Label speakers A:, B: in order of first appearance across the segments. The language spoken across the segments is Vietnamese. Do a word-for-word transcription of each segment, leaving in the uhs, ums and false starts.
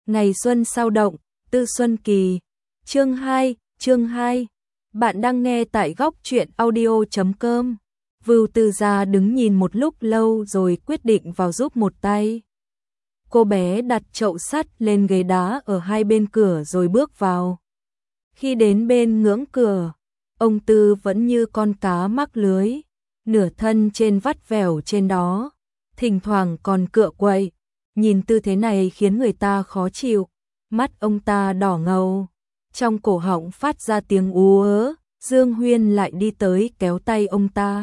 A: Ngày xuân sao động, Tư Xuân Kỳ. Chương hai, chương hai. Bạn đang nghe tại góc truyện audio chấm com. Vưu Tư Gia đứng nhìn một lúc lâu rồi quyết định vào giúp một tay. Cô bé đặt chậu sắt lên ghế đá ở hai bên cửa rồi bước vào. Khi đến bên ngưỡng cửa, ông Tư vẫn như con cá mắc lưới, nửa thân trên vắt vẻo trên đó, thỉnh thoảng còn cựa quậy. Nhìn tư thế này khiến người ta khó chịu, mắt ông ta đỏ ngầu, trong cổ họng phát ra tiếng ú ớ. Dương Huyên lại đi tới kéo tay ông ta.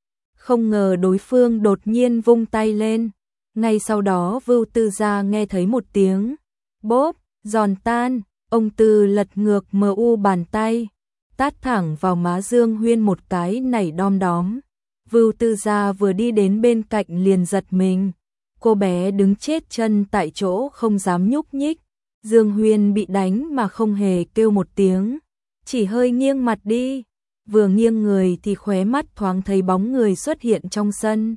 A: Không ngờ đối phương đột nhiên vung tay lên. Ngay sau đó Vưu Tư Gia nghe thấy một tiếng bốp, giòn tan. Ông Tư lật ngược mờ u bàn tay, tát thẳng vào má Dương Huyên một cái nảy đom đóm. Vưu Tư Gia vừa đi đến bên cạnh liền giật mình. Cô bé đứng chết chân tại chỗ không dám nhúc nhích. Dương Huyên bị đánh mà không hề kêu một tiếng, chỉ hơi nghiêng mặt đi. Vừa nghiêng người thì khóe mắt thoáng thấy bóng người xuất hiện trong sân.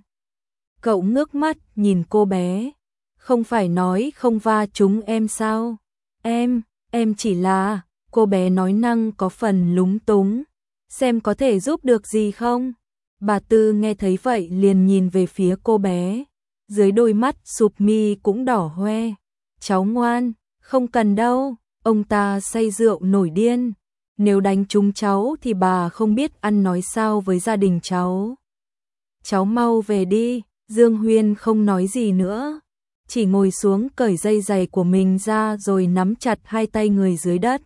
A: Cậu ngước mắt nhìn cô bé. Không phải nói không va chúng em sao? Em, em chỉ là... Cô bé nói năng có phần lúng túng. Xem có thể giúp được gì không? Bà Tư nghe thấy vậy liền nhìn về phía cô bé. Dưới đôi mắt sụp mi cũng đỏ hoe. Cháu ngoan, không cần đâu, ông ta say rượu nổi điên. Nếu đánh trúng cháu thì bà không biết ăn nói sao với gia đình cháu. Cháu mau về đi. Dương Huyên không nói gì nữa, chỉ ngồi xuống cởi dây giày của mình ra rồi nắm chặt hai tay người dưới đất.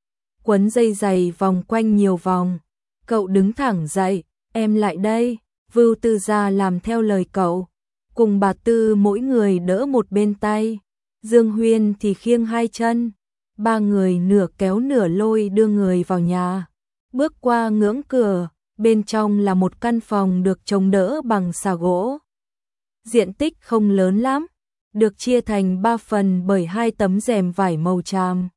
A: Quấn dây giày vòng quanh nhiều vòng. Cậu đứng thẳng dậy, em lại đây. Vưu Tư Gia làm theo lời cậu. Cùng bà Tư mỗi người đỡ một bên tay. Dương Huyên thì khiêng hai chân. Ba người nửa kéo nửa lôi đưa người vào nhà. Bước qua ngưỡng cửa, bên trong là một căn phòng được chống đỡ bằng xà gỗ. Diện tích không lớn lắm, được chia thành ba phần bởi hai tấm rèm vải màu tràm.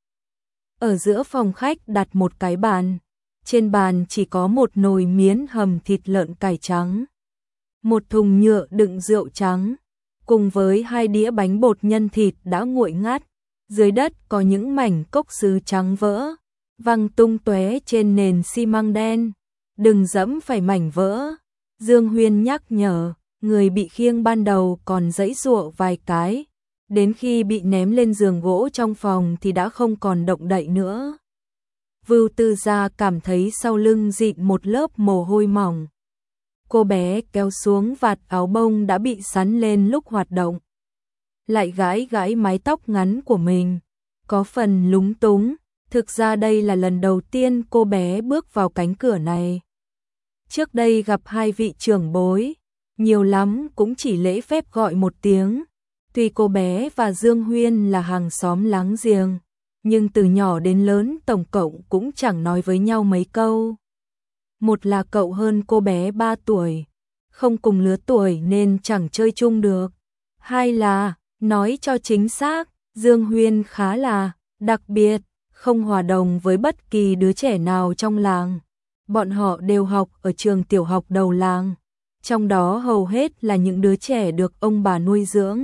A: Ở giữa phòng khách đặt một cái bàn. Trên bàn chỉ có một nồi miến hầm thịt lợn cải trắng, một thùng nhựa đựng rượu trắng, cùng với hai đĩa bánh bột nhân thịt đã nguội ngắt. Dưới đất có những mảnh cốc sứ trắng vỡ, văng tung tóe trên nền xi măng đen. Đừng dẫm phải mảnh vỡ. Dương Huyên nhắc nhở, người bị khiêng ban đầu còn giãy giụa vài cái. Đến khi bị ném lên giường gỗ trong phòng thì đã không còn động đậy nữa. Vưu Tư Gia cảm thấy sau lưng dịn một lớp mồ hôi mỏng. Cô bé kéo xuống vạt áo bông đã bị sắn lên lúc hoạt động. Lại gãi gãi mái tóc ngắn của mình, có phần lúng túng. Thực ra đây là lần đầu tiên cô bé bước vào cánh cửa này. Trước đây gặp hai vị trưởng bối, nhiều lắm cũng chỉ lễ phép gọi một tiếng. Tuy cô bé và Dương Huyên là hàng xóm láng giềng, nhưng từ nhỏ đến lớn tổng cộng cũng chẳng nói với nhau mấy câu. Một là cậu hơn cô bé ba tuổi, không cùng lứa tuổi nên chẳng chơi chung được. Hai là, nói cho chính xác, Dương Huyên khá là đặc biệt, không hòa đồng với bất kỳ đứa trẻ nào trong làng. Bọn họ đều học ở trường tiểu học đầu làng, trong đó hầu hết là những đứa trẻ được ông bà nuôi dưỡng.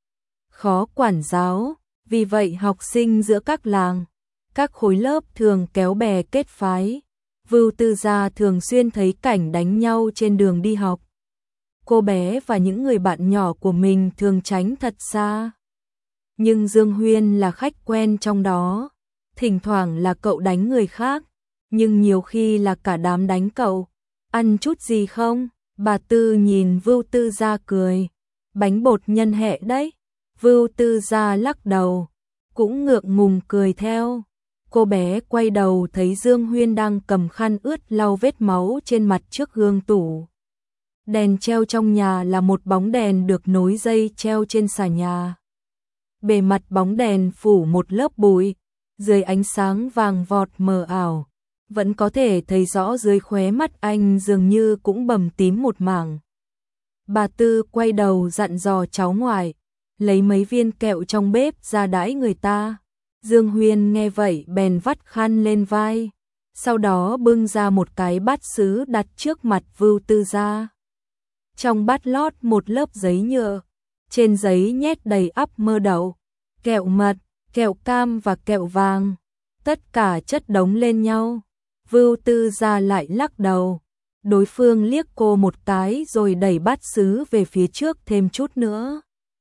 A: Khó quản giáo, vì vậy học sinh giữa các làng, các khối lớp thường kéo bè kết phái. Vưu Tư Gia thường xuyên thấy cảnh đánh nhau trên đường đi học. Cô bé và những người bạn nhỏ của mình thường tránh thật xa. Nhưng Dương Huyên là khách quen trong đó. Thỉnh thoảng là cậu đánh người khác, nhưng nhiều khi là cả đám đánh cậu. Ăn chút gì không? Bà Tư nhìn Vưu Tư Gia cười. Bánh bột nhân hẹ đấy. Vưu Tư Gia lắc đầu, cũng ngượng ngùng cười theo. Cô bé quay đầu thấy Dương Huyên đang cầm khăn ướt lau vết máu trên mặt trước gương tủ. Đèn treo trong nhà là một bóng đèn được nối dây treo trên xà nhà. Bề mặt bóng đèn phủ một lớp bụi, dưới ánh sáng vàng vọt mờ ảo, vẫn có thể thấy rõ dưới khóe mắt anh dường như cũng bầm tím một mảng. Bà Tư quay đầu dặn dò cháu ngoại, lấy mấy viên kẹo trong bếp ra đãi người ta. Dương Huyên nghe vậy bèn vắt khăn lên vai, sau đó bưng ra một cái bát sứ đặt trước mặt Vưu Tư Gia. Trong bát lót một lớp giấy nhựa, trên giấy nhét đầy ắp mơ đậu, kẹo mật, kẹo cam và kẹo vàng, tất cả chất đống lên nhau. Vưu Tư Gia lại lắc đầu. Đối phương liếc cô một cái rồi đẩy bát sứ về phía trước thêm chút nữa.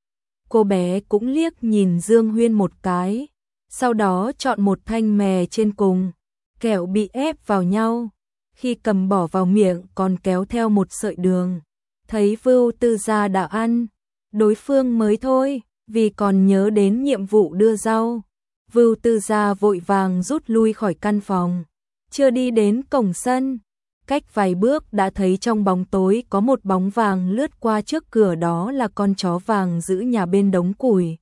A: Cô bé cũng liếc nhìn Dương Huyên một cái, sau đó chọn một thanh mè trên cùng. Kẹo bị ép vào nhau, khi cầm bỏ vào miệng còn kéo theo một sợi đường. Thấy Vưu Tư Gia đã ăn, đối phương mới thôi, vì còn nhớ đến nhiệm vụ đưa rau. Vưu Tư Gia vội vàng rút lui khỏi căn phòng, chưa đi đến cổng sân. Cách vài bước đã thấy trong bóng tối có một bóng vàng lướt qua trước cửa, đó là con chó vàng giữ nhà bên đống củi.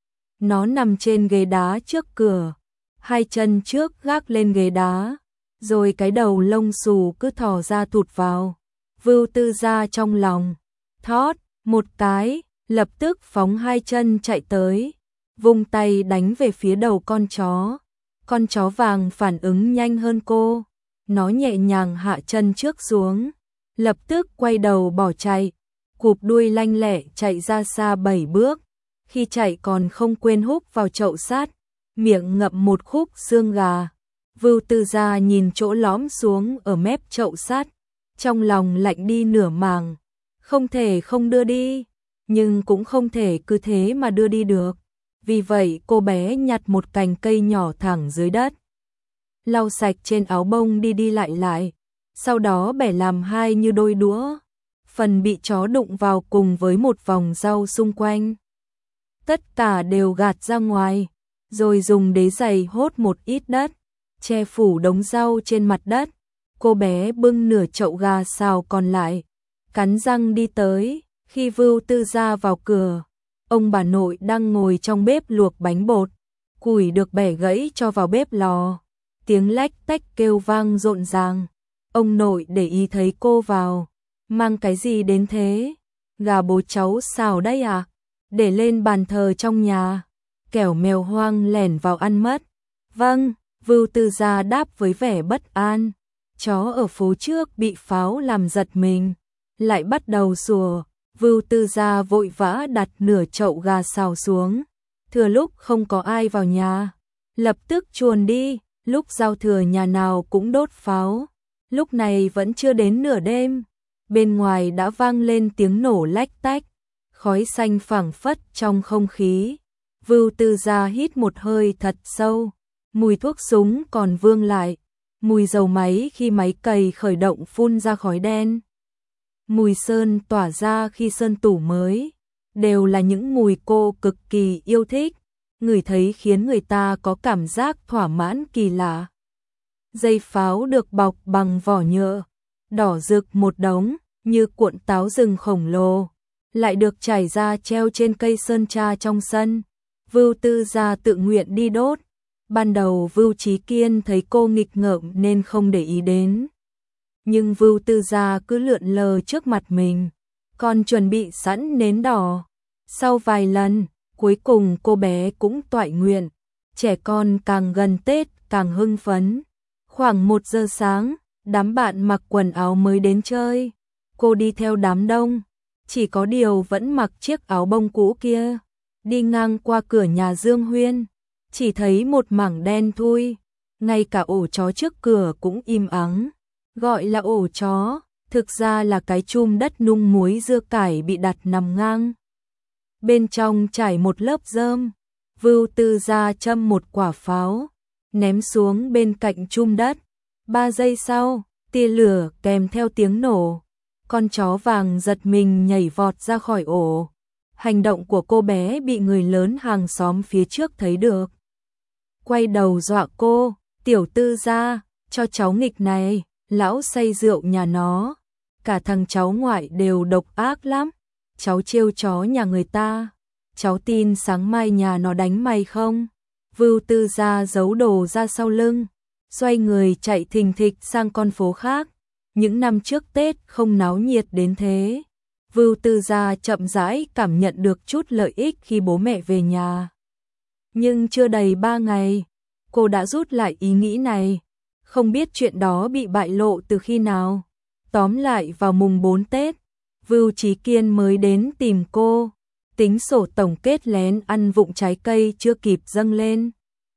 A: Nó nằm trên ghế đá trước cửa, hai chân trước gác lên ghế đá, rồi cái đầu lông xù cứ thò ra thụt vào. Vưu Tư Gia trong lòng thót một cái, lập tức phóng hai chân chạy tới, vung tay đánh về phía đầu con chó. Con chó vàng phản ứng nhanh hơn cô, nó nhẹ nhàng hạ chân trước xuống, lập tức quay đầu bỏ chạy, cụp đuôi lanh lẹ chạy ra xa bảy bước. Khi chạy còn không quên húc vào chậu sắt, miệng ngậm một khúc xương gà. Vưu Tư Gia nhìn chỗ lõm xuống ở mép chậu sắt, trong lòng lạnh đi nửa màng. Không thể không đưa đi, nhưng cũng không thể cứ thế mà đưa đi được. Vì vậy cô bé nhặt một cành cây nhỏ thẳng dưới đất, lau sạch trên áo bông đi đi lại lại, sau đó bẻ làm hai như đôi đũa. Phần bị chó đụng vào cùng với một vòng rau xung quanh, tất cả đều gạt ra ngoài, rồi dùng đế giày hốt một ít đất, che phủ đống rau trên mặt đất. Cô bé bưng nửa chậu gà xào còn lại, cắn răng đi tới. Khi Vưu Tư Gia vào cửa, ông bà nội đang ngồi trong bếp luộc bánh bột, củi được bẻ gãy cho vào bếp lò, tiếng lách tách kêu vang rộn ràng. Ông nội để ý thấy cô vào, mang cái gì đến thế? Gà bố cháu xào đây à? Để lên bàn thờ trong nhà, kẻo mèo hoang lẻn vào ăn mất. Vâng, Vưu Tư Gia đáp với vẻ bất an. Chó ở phố trước bị pháo làm giật mình, lại bắt đầu sủa. Vưu Tư Gia vội vã đặt nửa chậu gà xào xuống, thừa lúc không có ai vào nhà, lập tức chuồn đi. Lúc giao thừa nhà nào cũng đốt pháo, lúc này vẫn chưa đến nửa đêm, bên ngoài đã vang lên tiếng nổ lách tách, khói xanh phảng phất trong không khí. Vưu Tư Gia hít một hơi thật sâu, mùi thuốc súng còn vương lại, mùi dầu máy khi máy cày khởi động phun ra khói đen, mùi sơn tỏa ra khi sơn tủ mới, đều là những mùi cô cực kỳ yêu thích, ngửi thấy khiến người ta có cảm giác thỏa mãn kỳ lạ. Dây pháo được bọc bằng vỏ nhựa, đỏ rực một đống, như cuộn táo rừng khổng lồ, lại được trải ra treo trên cây sơn tra trong sân. Vưu Tư Gia tự nguyện đi đốt. Ban đầu Vưu Chí Kiên thấy cô nghịch ngợm nên không để ý đến, nhưng Vưu Tư Gia cứ lượn lờ trước mặt mình, còn chuẩn bị sẵn nến đỏ. Sau vài lần, cuối cùng cô bé cũng toại nguyện. Trẻ con càng gần Tết càng hưng phấn. Khoảng một giờ sáng, đám bạn mặc quần áo mới đến chơi. Cô đi theo đám đông, chỉ có điều vẫn mặc chiếc áo bông cũ kia. Đi ngang qua cửa nhà Dương Huyên, chỉ thấy một mảng đen thui, ngay cả ổ chó trước cửa cũng im ắng. Gọi là ổ chó, thực ra là cái chum đất nung muối dưa cải bị đặt nằm ngang. Bên trong trải một lớp rơm. Vưu Tư Gia châm một quả pháo, ném xuống bên cạnh chum đất. Ba giây sau, tia lửa kèm theo tiếng nổ. Con chó vàng giật mình nhảy vọt ra khỏi ổ. Hành động của cô bé bị người lớn hàng xóm phía trước thấy được. Quay đầu dọa cô, tiểu Tư Gia, cho cháu nghịch này, lão say rượu nhà nó. Cả thằng cháu ngoại đều độc ác lắm. Cháu trêu chó nhà người ta, cháu tin sáng mai nhà nó đánh mày không? Vưu Tư Gia giấu đồ ra sau lưng, xoay người chạy thình thịch sang con phố khác. Những năm trước Tết không náo nhiệt đến thế. Vưu Tư Gia chậm rãi cảm nhận được chút lợi ích khi bố mẹ về nhà. Nhưng chưa đầy ba ngày, cô đã rút lại ý nghĩ này. Không biết chuyện đó bị bại lộ từ khi nào. Tóm lại vào mùng bốn Tết, Vưu Chí Kiên mới đến tìm cô. Tính sổ tổng kết lén ăn vụng trái cây chưa kịp dâng lên.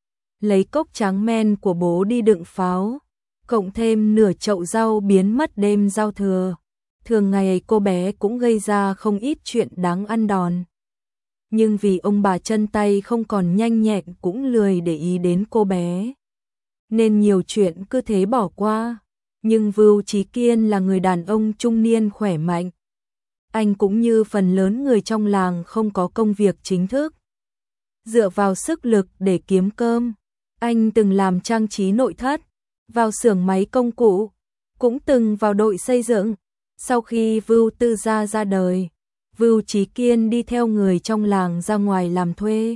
A: Lấy cốc tráng men của bố đi đựng pháo, cộng thêm nửa chậu rau biến mất đêm giao thừa. Thường ngày cô bé cũng gây ra không ít chuyện đáng ăn đòn. Nhưng vì ông bà chân tay không còn nhanh nhẹn cũng lười để ý đến cô bé, nên nhiều chuyện cứ thế bỏ qua. Nhưng Vưu Chí Kiên là người đàn ông trung niên khỏe mạnh. Anh cũng như phần lớn người trong làng không có công việc chính thức. Dựa vào sức lực để kiếm cơm, anh từng làm trang trí nội thất, vào xưởng máy công cụ, cũng từng vào đội xây dựng. Sau khi Vưu Tư Gia ra đời, Vưu Chí Kiên đi theo người trong làng ra ngoài làm thuê,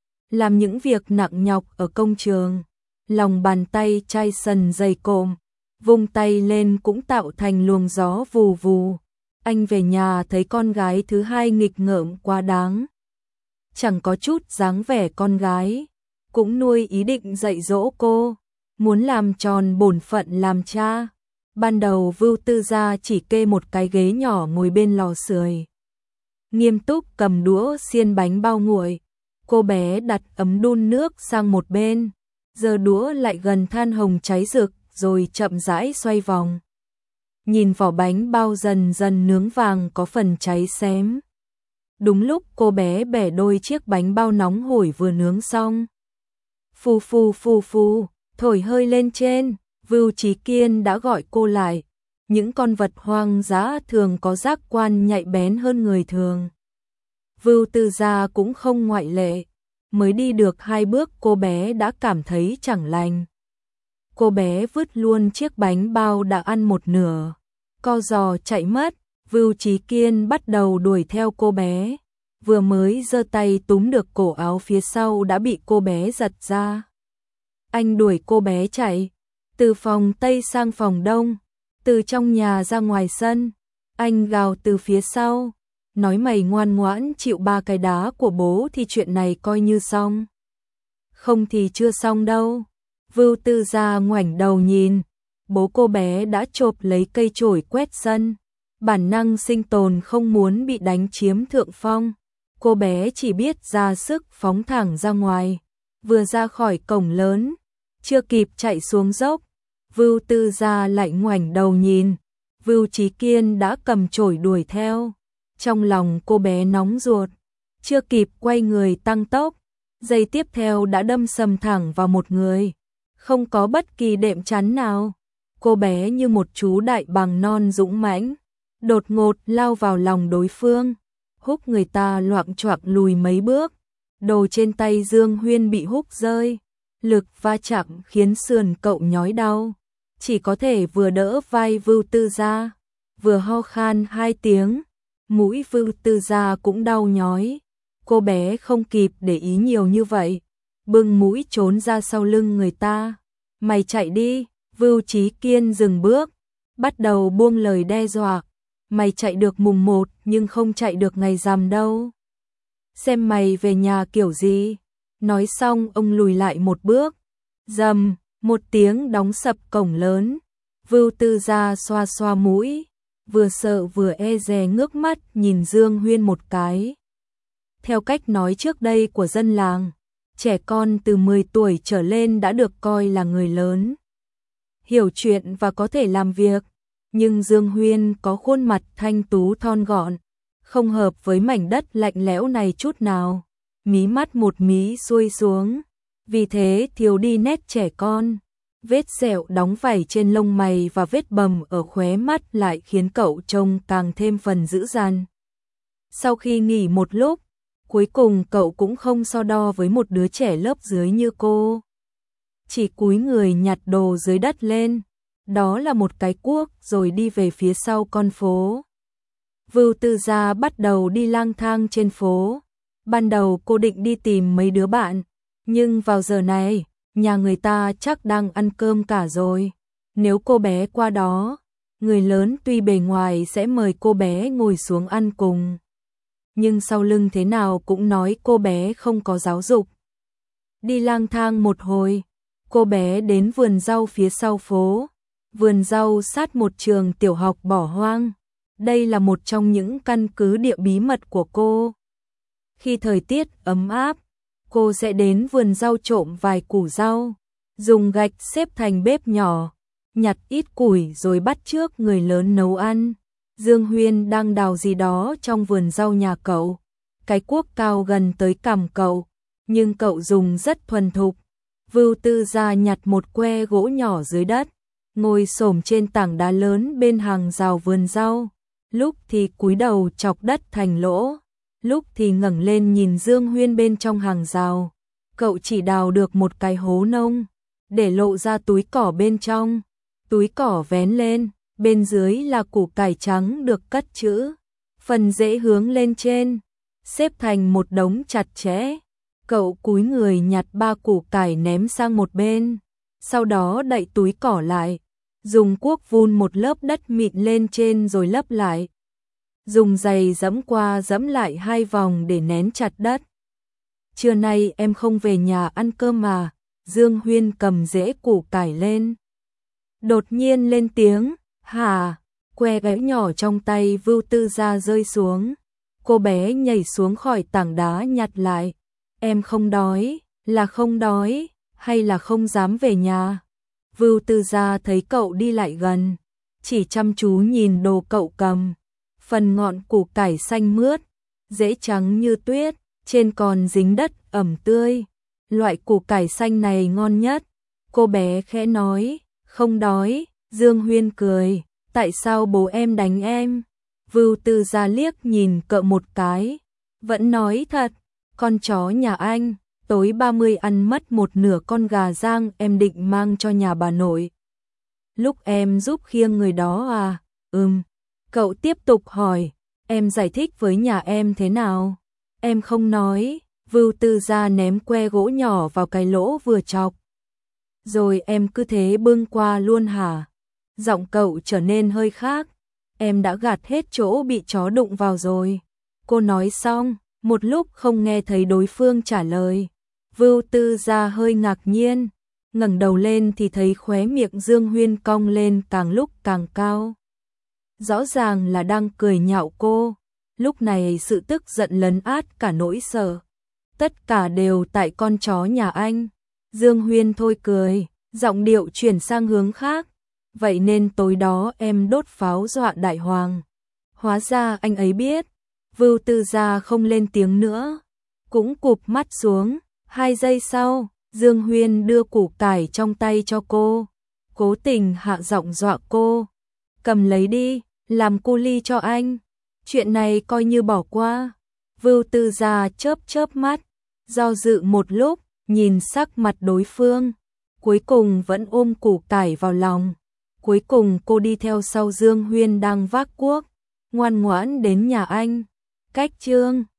A: làm những việc nặng nhọc ở công trường. Lòng bàn tay chai sần dày cộm, vung tay lên cũng tạo thành luồng gió vù vù. Anh về nhà thấy con gái thứ hai nghịch ngợm quá đáng, chẳng có chút dáng vẻ con gái, cũng nuôi ý định dạy dỗ cô, muốn làm tròn bổn phận làm cha. Ban đầu Vưu Tư Gia chỉ kê một cái ghế nhỏ ngồi bên lò sưởi, nghiêm túc cầm đũa xiên bánh bao nguội. Cô bé đặt ấm đun nước sang một bên, giơ đũa lại gần than hồng cháy rực rồi chậm rãi xoay vòng. Nhìn vỏ bánh bao dần dần nướng vàng có phần cháy xém. Đúng lúc cô bé bẻ đôi chiếc bánh bao nóng hổi vừa nướng xong. Phù phù phù phù, thổi hơi lên trên, Vưu Chí Kiên đã gọi cô lại. Những con vật hoang dã thường có giác quan nhạy bén hơn người thường. Vưu Tư Gia cũng không ngoại lệ. Mới đi được hai bước cô bé đã cảm thấy chẳng lành. Cô bé vứt luôn chiếc bánh bao đã ăn một nửa, co giò chạy mất. Vưu Chí Kiên bắt đầu đuổi theo cô bé, vừa mới giơ tay túm được cổ áo phía sau đã bị cô bé giật ra. Anh đuổi cô bé chạy, từ phòng Tây sang phòng Đông, từ trong nhà ra ngoài sân. Anh gào từ phía sau, nói mày ngoan ngoãn chịu ba cái đá của bố thì chuyện này coi như xong. Không thì chưa xong đâu. Vưu Tư Gia ngoảnh đầu nhìn, bố cô bé đã chộp lấy cây chổi quét sân. Bản năng sinh tồn không muốn bị đánh chiếm thượng phong. Cô bé chỉ biết ra sức phóng thẳng ra ngoài. Vừa ra khỏi cổng lớn, chưa kịp chạy xuống dốc, Vưu Tư Gia lại ngoảnh đầu nhìn. Vưu Chí Kiên đã cầm chổi đuổi theo. Trong lòng cô bé nóng ruột, chưa kịp quay người tăng tốc, giây tiếp theo đã đâm sầm thẳng vào một người. Không có bất kỳ đệm chắn nào. Cô bé như một chú đại bàng non dũng mãnh, đột ngột lao vào lòng đối phương, húc người ta loạng choạng lùi mấy bước. Đồ trên tay Dương Huyên bị húc rơi, lực va chạm khiến sườn cậu nhói đau, chỉ có thể vừa đỡ vai Vưu Tư Gia, vừa ho khan hai tiếng. Mũi Vưu Tư Gia cũng đau nhói. Cô bé không kịp để ý nhiều như vậy, bưng mũi trốn ra sau lưng người ta. Mày chạy đi. Vưu Chí Kiên dừng bước, bắt đầu buông lời đe dọa. Mày chạy được mùng một nhưng không chạy được ngày rằm đâu. Xem mày về nhà kiểu gì. Nói xong ông lùi lại một bước. Rầm, một tiếng đóng sập cổng lớn. Vưu Tư Gia xoa xoa mũi, vừa sợ vừa e dè ngước mắt nhìn Dương Huyên một cái. Theo cách nói trước đây của dân làng, trẻ con từ mười tuổi trở lên đã được coi là người lớn, hiểu chuyện và có thể làm việc. Nhưng Dương Huyên có khuôn mặt thanh tú thon gọn, không hợp với mảnh đất lạnh lẽo này chút nào. Mí mắt một mí xuôi xuống, vì thế thiếu đi nét trẻ con. Vết sẹo đóng vảy trên lông mày và vết bầm ở khóe mắt lại khiến cậu trông càng thêm phần dữ dằn. Sau khi nghỉ một lúc, cuối cùng cậu cũng không so đo với một đứa trẻ lớp dưới như cô. Chỉ cúi người nhặt đồ dưới đất lên, đó là một cái cuốc, rồi đi về phía sau con phố. Vưu Tư Gia bắt đầu đi lang thang trên phố. Ban đầu cô định đi tìm mấy đứa bạn, nhưng vào giờ này, nhà người ta chắc đang ăn cơm cả rồi. Nếu cô bé qua đó, người lớn tuy bề ngoài sẽ mời cô bé ngồi xuống ăn cùng, nhưng sau lưng thế nào cũng nói cô bé không có giáo dục. Đi lang thang một hồi, cô bé đến vườn rau phía sau phố. Vườn rau sát một trường tiểu học bỏ hoang. Đây là một trong những căn cứ địa bí mật của cô. Khi thời tiết ấm áp, cô sẽ đến vườn rau trộm vài củ rau, dùng gạch xếp thành bếp nhỏ, nhặt ít củi rồi bắt chước người lớn nấu ăn. Dương Huyên đang đào gì đó trong vườn rau nhà cậu. Cái cuốc cao gần tới cằm cậu, nhưng cậu dùng rất thuần thục. Vưu Tư Gia nhặt một que gỗ nhỏ dưới đất, ngồi xổm trên tảng đá lớn bên hàng rào vườn rau, lúc thì cúi đầu chọc đất thành lỗ, lúc thì ngẩng lên nhìn Dương Huyên bên trong hàng rào. Cậu chỉ đào được một cái hố nông, để lộ ra túi cỏ bên trong. Túi cỏ vén lên, bên dưới là củ cải trắng được cất trữ, phần rễ hướng lên trên, xếp thành một đống chặt chẽ. Cậu cúi người nhặt ba củ cải ném sang một bên, sau đó đậy túi cỏ lại, dùng cuốc vun một lớp đất mịn lên trên rồi lấp lại. Dùng giày dẫm qua dẫm lại hai vòng để nén chặt đất. Trưa nay em không về nhà ăn cơm mà? Dương Huyên cầm rễ củ cải lên, đột nhiên lên tiếng. Hả? Que gãy nhỏ trong tay Vưu Tư Gia rơi xuống. Cô bé nhảy xuống khỏi tảng đá nhặt lại. Em không đói, là không đói, hay là không dám về nhà? Vưu Tư Gia thấy cậu đi lại gần, chỉ chăm chú nhìn đồ cậu cầm. Phần ngọn củ cải xanh mướt, rễ trắng như tuyết, trên còn dính đất ẩm tươi. Loại củ cải xanh này ngon nhất. Cô bé khẽ nói. Không đói. Dương Huyên cười. Tại sao bố em đánh em? Vưu Tư Gia liếc nhìn cậu một cái, vẫn nói thật. Con chó nhà anh tối ba mươi ăn mất một nửa con gà rang em định mang cho nhà bà nội. Lúc em giúp khiêng người đó à? Ừm. Cậu tiếp tục hỏi. Em giải thích với nhà em thế nào? Em không nói. Vưu Tư Gia ném que gỗ nhỏ vào cái lỗ vừa chọc. Rồi em cứ thế bưng qua luôn hả? Giọng cậu trở nên hơi khác. Em đã gạt hết chỗ bị chó đụng vào rồi. Cô nói xong, một lúc không nghe thấy đối phương trả lời. Vưu Tư Gia hơi ngạc nhiên, ngẩng đầu lên thì thấy khóe miệng Dương Huyên cong lên càng lúc càng cao. Rõ ràng là đang cười nhạo cô. Lúc này sự tức giận lấn át cả nỗi sợ. Tất cả đều tại con chó nhà anh. Dương Huyên thôi cười, giọng điệu chuyển sang hướng khác. Vậy nên tối đó em đốt pháo dọa đại hoàng. Hóa ra anh ấy biết. Vưu Tư Gia không lên tiếng nữa, cũng cụp mắt xuống. Hai giây sau, Dương Huyên đưa củ cải trong tay cho cô, cố tình hạ giọng dọa cô. Cầm lấy đi, làm cu ly cho anh. Chuyện này coi như bỏ qua. Vưu Tư Gia chớp chớp mắt, do dự một lúc, nhìn sắc mặt đối phương, cuối cùng vẫn ôm củ cải vào lòng. Cuối cùng cô đi theo sau Dương Huyên đang vác cuốc, ngoan ngoãn đến nhà anh. Cách chương